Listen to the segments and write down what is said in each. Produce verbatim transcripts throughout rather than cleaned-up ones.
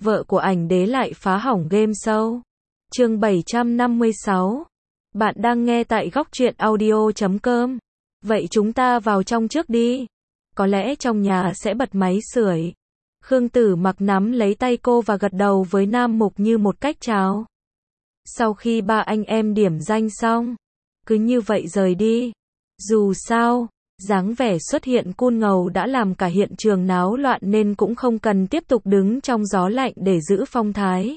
vợ của ảnh đế lại phá hỏng game show. Chương bảy trăm năm mươi sáu. Bạn đang nghe tại góc truyện audio chấm com. Vậy chúng ta vào trong trước đi. Có lẽ trong nhà sẽ bật máy sưởi. Khương Tử Mặc nắm lấy tay cô và gật đầu với Nam Mục như một cách chào. Sau khi ba anh em điểm danh xong, cứ như vậy rời đi. Dù sao, dáng vẻ xuất hiện cool ngầu đã làm cả hiện trường náo loạn nên cũng không cần tiếp tục đứng trong gió lạnh để giữ phong thái.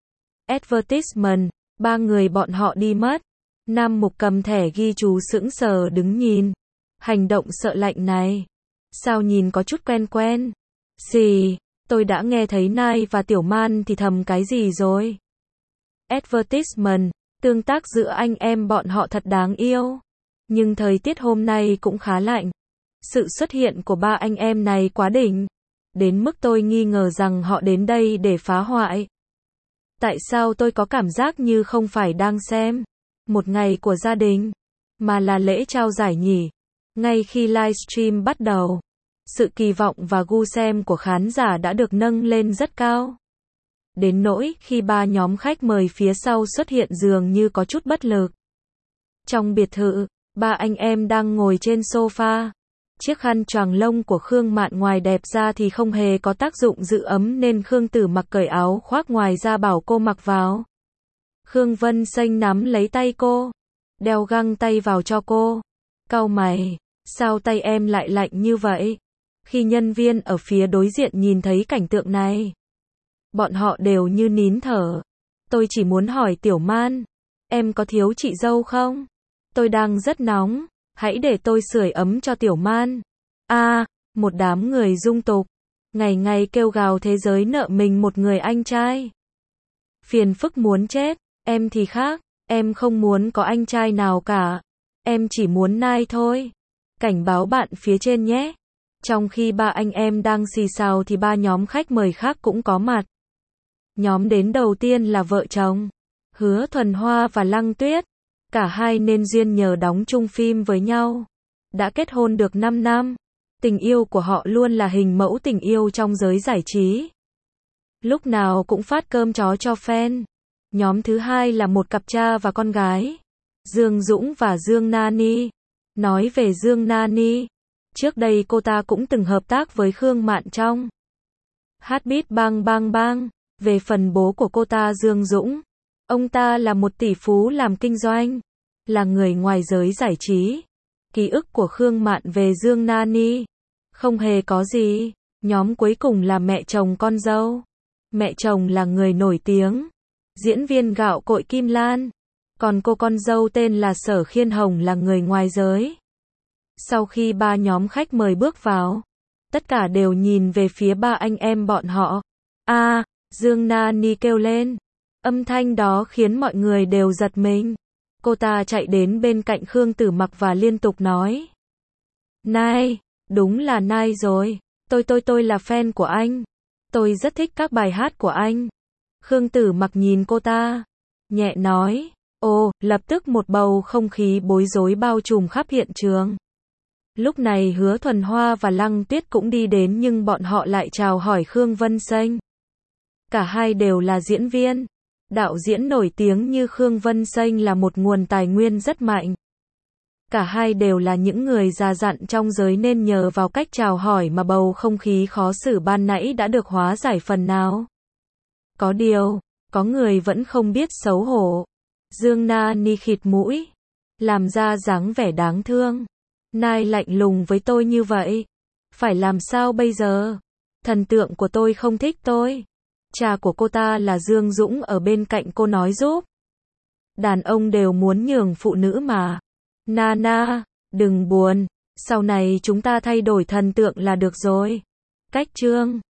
Advertisement, ba người bọn họ đi mất. Nam Mục cầm thẻ ghi chú sững sờ đứng nhìn. Hành động sợ lạnh này, sao nhìn có chút quen quen. Xì, tôi đã nghe thấy Nai và Tiểu Man thì thầm cái gì rồi. Advertisement, tương tác giữa anh em bọn họ thật đáng yêu. Nhưng thời tiết hôm nay cũng khá lạnh. Sự xuất hiện của ba anh em này quá đỉnh. Đến mức tôi nghi ngờ rằng họ đến đây để phá hoại. Tại sao tôi có cảm giác như không phải đang xem một ngày của gia đình, mà là lễ trao giải nhỉ? Ngay khi livestream bắt đầu, sự kỳ vọng và gu xem của khán giả đã được nâng lên rất cao. Đến nỗi khi ba nhóm khách mời phía sau xuất hiện dường như có chút bất lực. Trong biệt thự, ba anh em đang ngồi trên sofa. Chiếc khăn choàng lông của Khương Mạn ngoài đẹp ra thì không hề có tác dụng giữ ấm nên Khương Tử Mặc cởi áo khoác ngoài ra bảo cô mặc vào. Khương Vân Xanh nắm lấy tay cô, đeo găng tay vào cho cô. Cau mày, sao tay em lại lạnh như vậy? Khi nhân viên ở phía đối diện nhìn thấy cảnh tượng này, bọn họ đều như nín thở. Tôi chỉ muốn hỏi Tiểu Man, em có thiếu chị dâu không? Tôi đang rất nóng, hãy để tôi sưởi ấm cho Tiểu Man. A, à, một đám người dung tục, ngày ngày kêu gào thế giới nợ mình một người anh trai. Phiền phức muốn chết, em thì khác, em không muốn có anh trai nào cả. Em chỉ muốn Nai thôi. Cảnh báo bạn phía trên nhé. Trong khi ba anh em đang xì xào thì ba nhóm khách mời khác cũng có mặt. Nhóm đến đầu tiên là vợ chồng Hứa Thuần Hoa và Lăng Tuyết. Cả hai nên duyên nhờ đóng chung phim với nhau. Đã kết hôn được năm năm. Tình yêu của họ luôn là hình mẫu tình yêu trong giới giải trí. Lúc nào cũng phát cơm chó cho fan. Nhóm thứ hai là một cặp cha và con gái, Dương Dũng và Dương Nani. Nói về Dương Nani, trước đây cô ta cũng từng hợp tác với Khương Mạn trong Heartbeat Bang Bang Bang. Về phần bố của cô ta Dương Dũng, ông ta là một tỷ phú làm kinh doanh, là người ngoài giới giải trí. Ký ức của Khương Mạn về Dương Nani không hề có gì. Nhóm cuối cùng là mẹ chồng con dâu. Mẹ chồng là người nổi tiếng, diễn viên gạo cội Kim Lan. Còn cô con dâu tên là Sở Khiên Hồng là người ngoài giới. Sau khi ba nhóm khách mời bước vào, tất cả đều nhìn về phía ba anh em bọn họ. A, à, Dương Nani kêu lên. Âm thanh đó khiến mọi người đều giật mình. Cô ta chạy đến bên cạnh Khương Tử Mặc và liên tục nói. Nai, đúng là Nai rồi. Tôi tôi tôi là fan của anh. Tôi rất thích các bài hát của anh. Khương Tử Mặc nhìn cô ta, nhẹ nói. Ồ, lập tức một bầu không khí bối rối bao trùm khắp hiện trường. Lúc này Hứa Thuần Hoa và Lăng Tuyết cũng đi đến nhưng bọn họ lại chào hỏi Khương Vân Xanh. Cả hai đều là diễn viên. Đạo diễn nổi tiếng như Khương Vân Xanh là một nguồn tài nguyên rất mạnh. Cả hai đều là những người già dặn trong giới nên nhờ vào cách chào hỏi mà bầu không khí khó xử ban nãy đã được hóa giải phần nào. Có điều, có người vẫn không biết xấu hổ. Dương Nani khịt mũi, làm ra dáng vẻ đáng thương. Nai lạnh lùng với tôi như vậy, phải làm sao bây giờ? Thần tượng của tôi không thích tôi. Cha của cô ta là Dương Dũng ở bên cạnh cô nói giúp. Đàn ông đều muốn nhường phụ nữ mà. Nana, đừng buồn, sau này chúng ta thay đổi thần tượng là được rồi. Cách chương